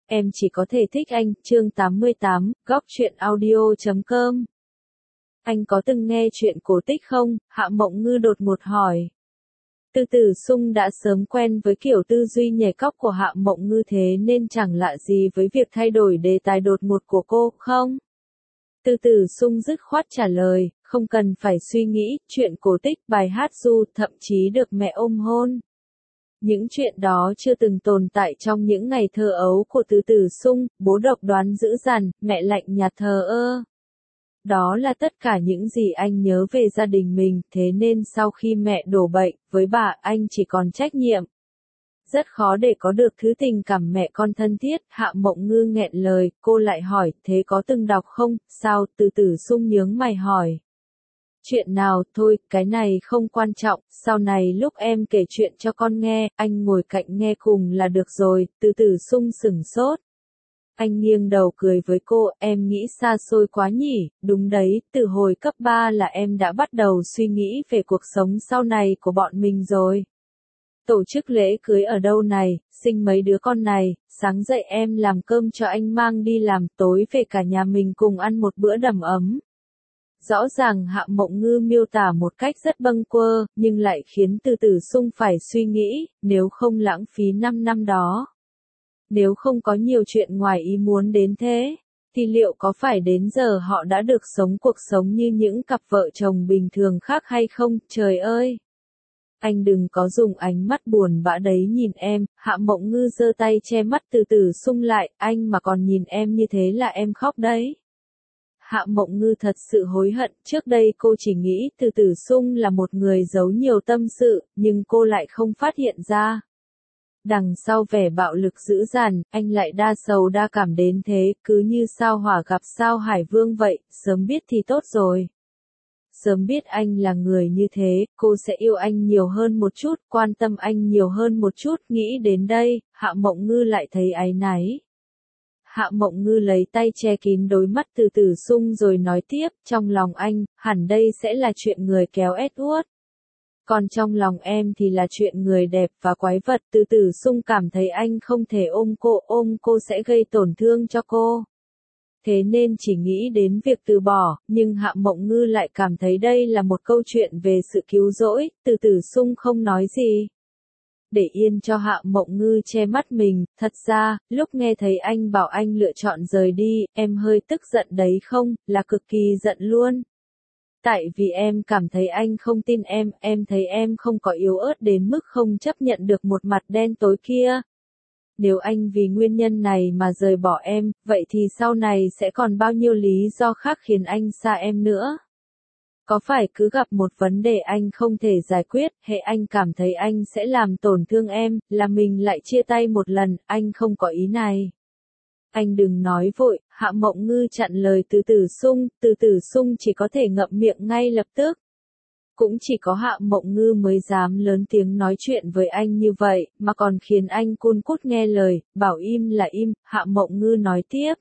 em chỉ có thể thích anh, chương 88, góc truyện audio.com. Anh có từng nghe chuyện cổ tích không? Hạ Mộng Ngư đột ngột hỏi. Từ Tử Sung đã sớm quen với kiểu tư duy nhảy cóc của Hạ Mộng Ngư thế nên chẳng lạ gì với việc thay đổi đề tài đột ngột của cô, không? Từ Tử Sung dứt khoát trả lời, không cần phải suy nghĩ, chuyện cổ tích, bài hát ru, thậm chí được mẹ ôm hôn. Những chuyện đó chưa từng tồn tại trong những ngày thơ ấu của Từ Tử Sung, bố độc đoán dữ dằn, mẹ lạnh nhạt thờ ơ. Đó là tất cả những gì anh nhớ về gia đình mình, thế nên sau khi mẹ đổ bệnh, với bà anh chỉ còn trách nhiệm. Rất khó để có được thứ tình cảm mẹ con thân thiết, Hạ Mộng Ngư nghẹn lời, cô lại hỏi, thế có từng đọc không, sao, Từ Tử Sung nhướng mày hỏi. Chuyện nào, thôi, cái này không quan trọng, sau này lúc em kể chuyện cho con nghe, anh ngồi cạnh nghe cùng là được rồi, Từ Tử Sung sửng sốt. Anh nghiêng đầu cười với cô, em nghĩ xa xôi quá nhỉ, đúng đấy, từ hồi cấp 3 là em đã bắt đầu suy nghĩ về cuộc sống sau này của bọn mình rồi. Tổ chức lễ cưới ở đâu này, sinh mấy đứa con này, sáng dậy em làm cơm cho anh mang đi làm, tối về cả nhà mình cùng ăn một bữa đầm ấm. Rõ ràng Hạ Mộng Ngư miêu tả một cách rất bâng quơ, nhưng lại khiến Từ Tử Sung phải suy nghĩ, nếu không lãng phí 5 năm đó. Nếu không có nhiều chuyện ngoài ý muốn đến thế, thì liệu có phải đến giờ họ đã được sống cuộc sống như những cặp vợ chồng bình thường khác hay không, trời ơi! Anh đừng có dùng ánh mắt buồn bã đấy nhìn em, Hạ Mộng Ngư giơ tay che mắt Từ Tử Sung lại, anh mà còn nhìn em như thế là em khóc đấy. Hạ Mộng Ngư thật sự hối hận, trước đây cô chỉ nghĩ Từ Tử Sung là một người giấu nhiều tâm sự, nhưng cô lại không phát hiện ra. Đằng sau vẻ bạo lực dữ dằn, anh lại đa sầu đa cảm đến thế, cứ như sao hỏa gặp sao hải vương vậy, sớm biết thì tốt rồi. Sớm biết anh là người như thế, cô sẽ yêu anh nhiều hơn một chút, quan tâm anh nhiều hơn một chút, nghĩ đến đây, Hạ Mộng Ngư lại thấy áy náy. Hạ Mộng Ngư lấy tay che kín đôi mắt Từ Tử Sung rồi nói tiếp, trong lòng anh, hẳn đây sẽ là chuyện người kéo ét uốt. Còn trong lòng em thì là chuyện người đẹp và quái vật. Từ Tử Sung cảm thấy anh không thể ôm cô sẽ gây tổn thương cho cô. Thế nên chỉ nghĩ đến việc từ bỏ, nhưng Hạ Mộng Ngư lại cảm thấy đây là một câu chuyện về sự cứu rỗi, Từ Tử Sung không nói gì. Để yên cho Hạ Mộng Ngư che mắt mình, thật ra, lúc nghe thấy anh bảo anh lựa chọn rời đi, em hơi tức giận đấy không, là cực kỳ giận luôn. Tại vì em cảm thấy anh không tin em thấy em không có yếu ớt đến mức không chấp nhận được một mặt đen tối kia. Nếu anh vì nguyên nhân này mà rời bỏ em, vậy thì sau này sẽ còn bao nhiêu lý do khác khiến anh xa em nữa. Có phải cứ gặp một vấn đề anh không thể giải quyết, hệ anh cảm thấy anh sẽ làm tổn thương em, là mình lại chia tay một lần, anh không có ý này. Anh đừng nói vội, Hạ Mộng Ngư chặn lời Từ Tử Sung chỉ có thể ngậm miệng ngay lập tức. Cũng chỉ có Hạ Mộng Ngư mới dám lớn tiếng nói chuyện với anh như vậy, mà còn khiến anh cun cút nghe lời, bảo im là im, Hạ Mộng Ngư nói tiếp.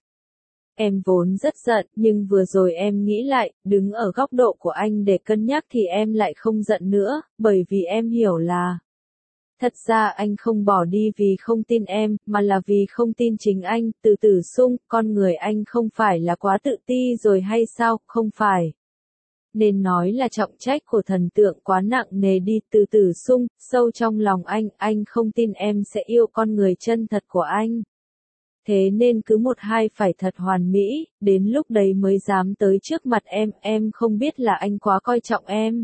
Em vốn rất giận, nhưng vừa rồi em nghĩ lại, đứng ở góc độ của anh để cân nhắc thì em lại không giận nữa, bởi vì em hiểu là thật ra anh không bỏ đi vì không tin em, mà là vì không tin chính anh. Từ Tử Sung, con người anh không phải là quá tự ti rồi hay sao, không phải. Nên nói là trọng trách của thần tượng quá nặng nề đi. Từ Tử Sung, sâu trong lòng anh không tin em sẽ yêu con người chân thật của anh. Thế nên cứ một hai phải thật hoàn mỹ, đến lúc đấy mới dám tới trước mặt em không biết là anh quá coi trọng em.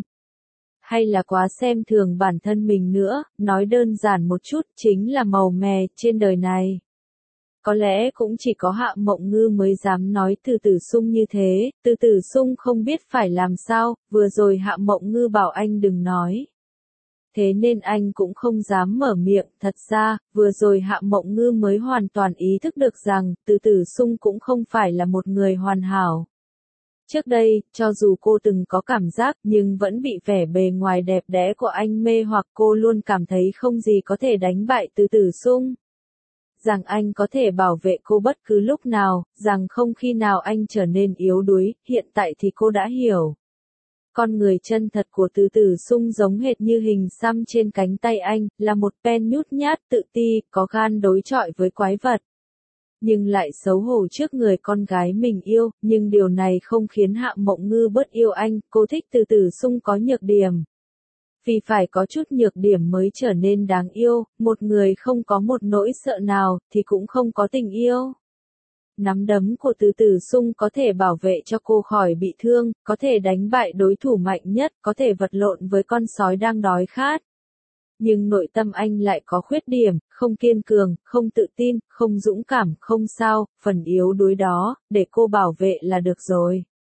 Hay là quá xem thường bản thân mình nữa, nói đơn giản một chút, chính là màu mè trên đời này. Có lẽ cũng chỉ có Hạ Mộng Ngư mới dám nói Từ Tử Sung như thế, Từ Tử Sung không biết phải làm sao, vừa rồi Hạ Mộng Ngư bảo anh đừng nói. Thế nên anh cũng không dám mở miệng, thật ra, vừa rồi Hạ Mộng Ngư mới hoàn toàn ý thức được rằng, Từ Tử Sung cũng không phải là một người hoàn hảo. Trước đây, cho dù cô từng có cảm giác nhưng vẫn bị vẻ bề ngoài đẹp đẽ của anh mê hoặc, cô luôn cảm thấy không gì có thể đánh bại Từ Tử Sung. Rằng anh có thể bảo vệ cô bất cứ lúc nào, rằng không khi nào anh trở nên yếu đuối, hiện tại thì cô đã hiểu. Con người chân thật của Từ Tử Sung giống hệt như hình xăm trên cánh tay anh, là một pen nhút nhát, tự ti, có gan đối chọi với quái vật. nhưng lại xấu hổ trước người con gái mình yêu, nhưng điều này không khiến Hạ Mộng Ngư bớt yêu anh, cô thích Từ Từ Sung có nhược điểm. Vì phải có chút nhược điểm mới trở nên đáng yêu, một người không có một nỗi sợ nào, thì cũng không có tình yêu. Nắm đấm của Từ Từ Sung có thể bảo vệ cho cô khỏi bị thương, có thể đánh bại đối thủ mạnh nhất, có thể vật lộn với con sói đang đói khát. Nhưng nội tâm anh lại có khuyết điểm, không kiên cường, không tự tin, không dũng cảm, không sao, phần yếu đuối đó, để cô bảo vệ là được rồi.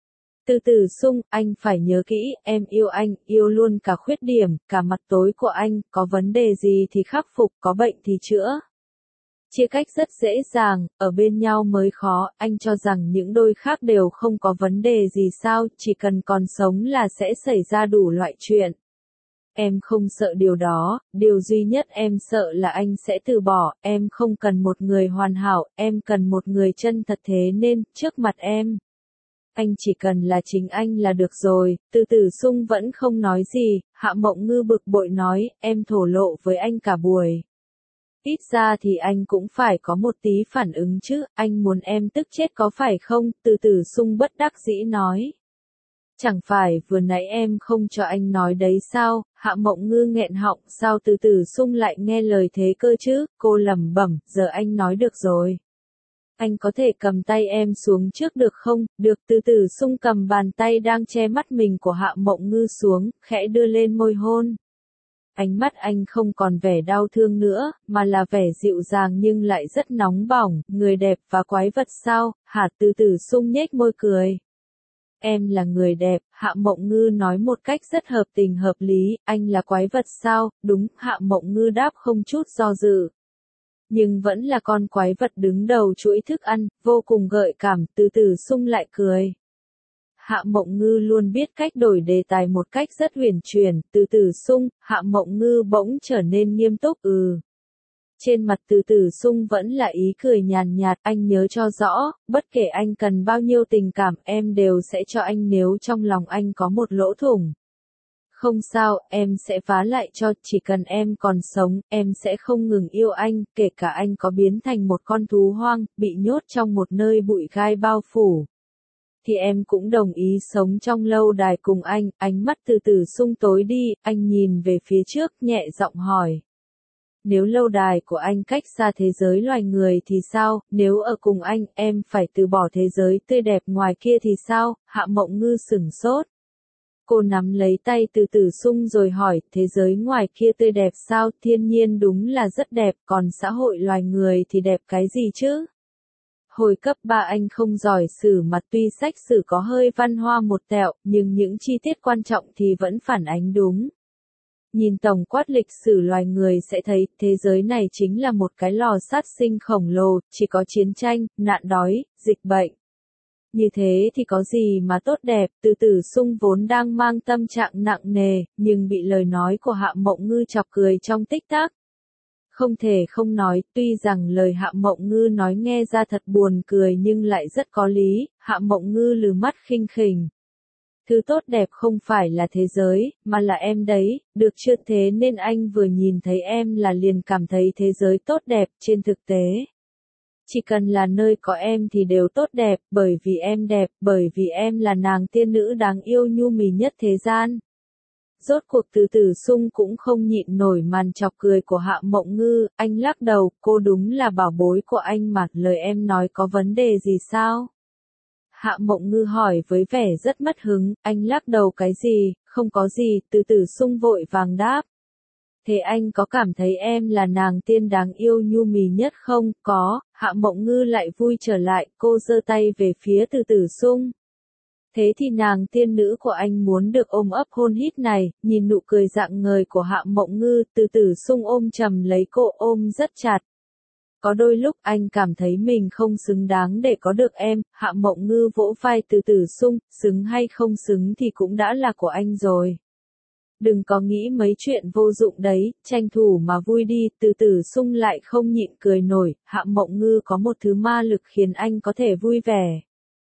Từ Từ Sung, anh phải nhớ kỹ, em yêu anh, yêu luôn cả khuyết điểm, cả mặt tối của anh, có vấn đề gì thì khắc phục, có bệnh thì chữa. Chia cách rất dễ dàng, ở bên nhau mới khó, anh cho rằng những đôi khác đều không có vấn đề gì sao, chỉ cần còn sống là sẽ xảy ra đủ loại chuyện. Em không sợ điều đó, điều duy nhất em sợ là anh sẽ từ bỏ, em không cần một người hoàn hảo, em cần một người chân thật thế nên, trước mặt em. Anh chỉ cần là chính anh là được rồi, Từ Từ Sung vẫn không nói gì, Hạ Mộng Ngư bực bội nói, em thổ lộ với anh cả buổi. Ít ra thì anh cũng phải có một tí phản ứng chứ, anh muốn em tức chết có phải không, Từ Từ Sung bất đắc dĩ nói. Chẳng phải vừa nãy em không cho anh nói đấy sao, Hạ Mộng Ngư nghẹn họng, sao Từ Từ Sung lại nghe lời thế cơ chứ, cô lẩm bẩm, giờ anh nói được rồi. Anh có thể cầm tay em xuống trước được không, được Từ Từ Sung cầm bàn tay đang che mắt mình của Hạ Mộng Ngư xuống, khẽ đưa lên môi hôn. Ánh mắt anh không còn vẻ đau thương nữa, mà là vẻ dịu dàng nhưng lại rất nóng bỏng, người đẹp và quái vật sao, hả Từ Từ Sung nhếch môi cười. Em là người đẹp, Hạ Mộng Ngư nói một cách rất hợp tình hợp lý, anh là quái vật sao, đúng, Hạ Mộng Ngư đáp không chút do dự. Nhưng vẫn là con quái vật đứng đầu chuỗi thức ăn, vô cùng gợi cảm, Từ Từ Sung lại cười. Hạ Mộng Ngư luôn biết cách đổi đề tài một cách rất huyền chuyển, Từ Từ Sung, Hạ Mộng Ngư bỗng trở nên nghiêm túc, Trên mặt Từ Từ Sung vẫn là ý cười nhàn nhạt, anh nhớ cho rõ, bất kể anh cần bao nhiêu tình cảm em đều sẽ cho anh nếu trong lòng anh có một lỗ thủng. Không sao, em sẽ phá lại cho, chỉ cần em còn sống, em sẽ không ngừng yêu anh, kể cả anh có biến thành một con thú hoang, bị nhốt trong một nơi bụi gai bao phủ. Thì em cũng đồng ý sống trong lâu đài cùng anh, ánh mắt Từ Từ Sung tối đi, anh nhìn về phía trước, nhẹ giọng hỏi. Nếu lâu đài của anh cách xa thế giới loài người thì sao, nếu ở cùng anh, em phải từ bỏ thế giới tươi đẹp ngoài kia thì sao, Hạ Mộng Ngư sửng sốt. Cô nắm lấy tay Từ Từ Sung rồi hỏi, thế giới ngoài kia tươi đẹp sao, thiên nhiên đúng là rất đẹp, còn xã hội loài người thì đẹp cái gì chứ? Hồi cấp 3 anh không giỏi sử mà tuy sách sử có hơi văn hoa một tẹo, nhưng những chi tiết quan trọng thì vẫn phản ánh đúng. Nhìn tổng quát lịch sử loài người sẽ thấy, thế giới này chính là một cái lò sát sinh khổng lồ, chỉ có chiến tranh, nạn đói, dịch bệnh. Như thế thì có gì mà tốt đẹp, Từ Từ Sung vốn đang mang tâm trạng nặng nề, nhưng bị lời nói của Hạ Mộng Ngư chọc cười trong tích tắc. Không thể không nói, tuy rằng lời Hạ Mộng Ngư nói nghe ra thật buồn cười nhưng lại rất có lý, Hạ Mộng Ngư lừ mắt khinh khỉnh. Thứ tốt đẹp không phải là thế giới, mà là em đấy, được chưa thế nên anh vừa nhìn thấy em là liền cảm thấy thế giới tốt đẹp, trên thực tế. Chỉ cần là nơi có em thì đều tốt đẹp, bởi vì em đẹp, bởi vì em là nàng tiên nữ đáng yêu nhu mì nhất thế gian. Rốt cuộc Từ Từ Sung cũng không nhịn nổi màn chọc cười của Hạ Mộng Ngư, anh lắc đầu, cô đúng là bảo bối của anh mà, lời em nói có vấn đề gì sao? Hạ Mộng Ngư hỏi với vẻ rất mất hứng, anh lắc đầu cái gì, không có gì, Từ Từ Sung vội vàng đáp. Thế anh có cảm thấy em là nàng tiên đáng yêu nhu mì nhất không? Có, Hạ Mộng Ngư lại vui trở lại, cô giơ tay về phía Từ Từ Sung. Thế thì nàng tiên nữ của anh muốn được ôm ấp hôn hít này, nhìn nụ cười rạng ngời của Hạ Mộng Ngư, Từ Từ Sung ôm chầm lấy cô ôm rất chặt. Có đôi lúc anh cảm thấy mình không xứng đáng để có được em, Hạ Mộng Ngư vỗ vai Từ Từ Sung, xứng hay không xứng thì cũng đã là của anh rồi. Đừng có nghĩ mấy chuyện vô dụng đấy, tranh thủ mà vui đi, Từ Từ Sung lại không nhịn cười nổi, Hạ Mộng Ngư có một thứ ma lực khiến anh có thể vui vẻ.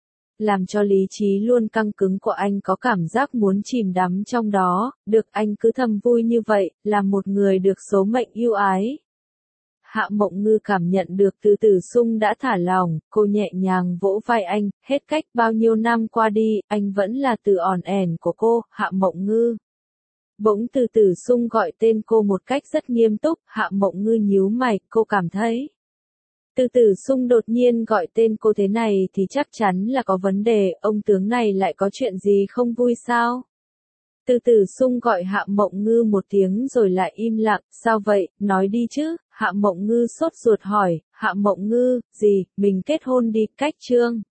Làm cho lý trí luôn căng cứng của anh có cảm giác muốn chìm đắm trong đó, được anh cứ thầm vui như vậy, là một người được số mệnh yêu ái. Hạ Mộng Ngư cảm nhận được Từ Tử Sung đã thả lỏng, cô nhẹ nhàng vỗ vai anh, hết cách bao nhiêu năm qua đi, anh vẫn là Từ ỏn ẻn của cô, Hạ Mộng Ngư. Bỗng Từ Tử Sung gọi tên cô một cách rất nghiêm túc, Hạ Mộng Ngư nhíu mày, cô cảm thấy. Từ Tử Sung đột nhiên gọi tên cô thế này thì chắc chắn là có vấn đề, ông tướng này lại có chuyện gì không vui sao? Từ Tử Sung gọi Hạ Mộng Ngư một tiếng rồi lại im lặng, sao vậy, nói đi chứ, Hạ Mộng Ngư sốt ruột hỏi, Hạ Mộng Ngư, gì, mình kết hôn đi, cách Trương.